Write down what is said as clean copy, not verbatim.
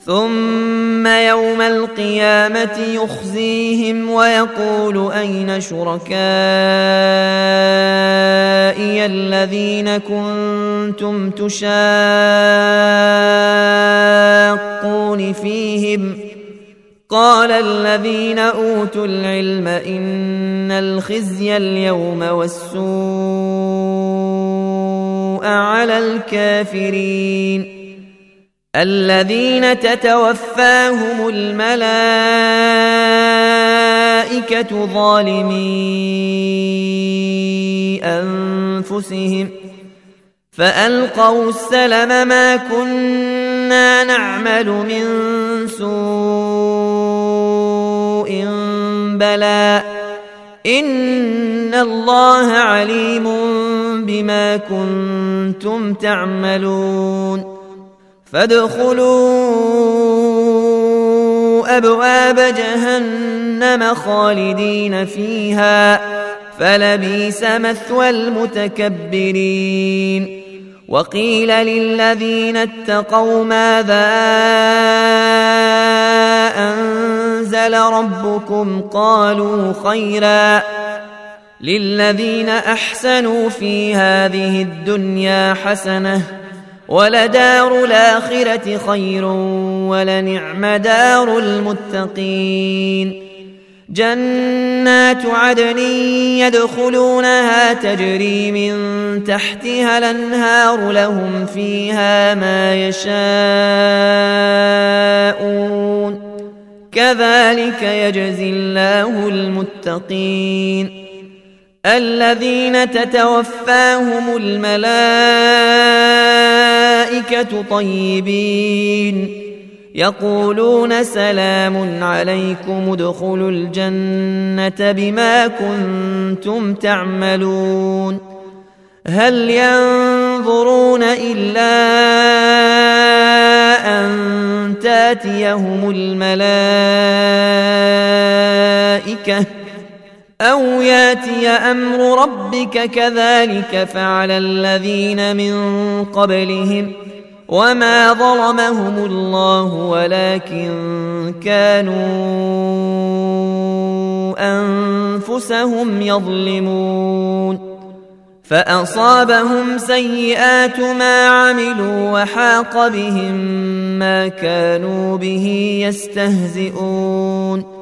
ثم يوم القيامة يخزيهم ويقول أين شركائي الذين كنتم تشاقون فيهم قال الذين أوتوا العلم إن الخزي اليوم والسوء على الكافرين الذين تتوفاهم الملائكة ظالمي أنفسهم فألقوا السلم ما كنا نعمل من سوء بلى إن الله عليم بما كنتم تعملون فادخلوا أبواب جهنم خالدين فيها فلبئس مثوى المتكبرين وقيل للذين اتقوا ماذا أنزل ربكم قالوا خيرا للذين أحسنوا في هذه الدنيا حسنة ولدار الآخرة خير ولنعم دار المتقين جنات عدن يدخلونها تجري من تحتها الأنهار لهم فيها ما يشاءون كذلك يجزي الله المتقين الذين تتوفاهم الملائكة طيبين يقولون سلام عليكم ادخلوا الجنة بما كنتم تعملون هل ينظرون إلا أن تاتيهم الملائكة أو ياتي أمر ربك كذلك فعل الذين من قبلهم وما ظلمهم الله ولكن كانوا أنفسهم يظلمون فأصابهم سيئات ما عملوا وحاق بهم ما كانوا به يستهزئون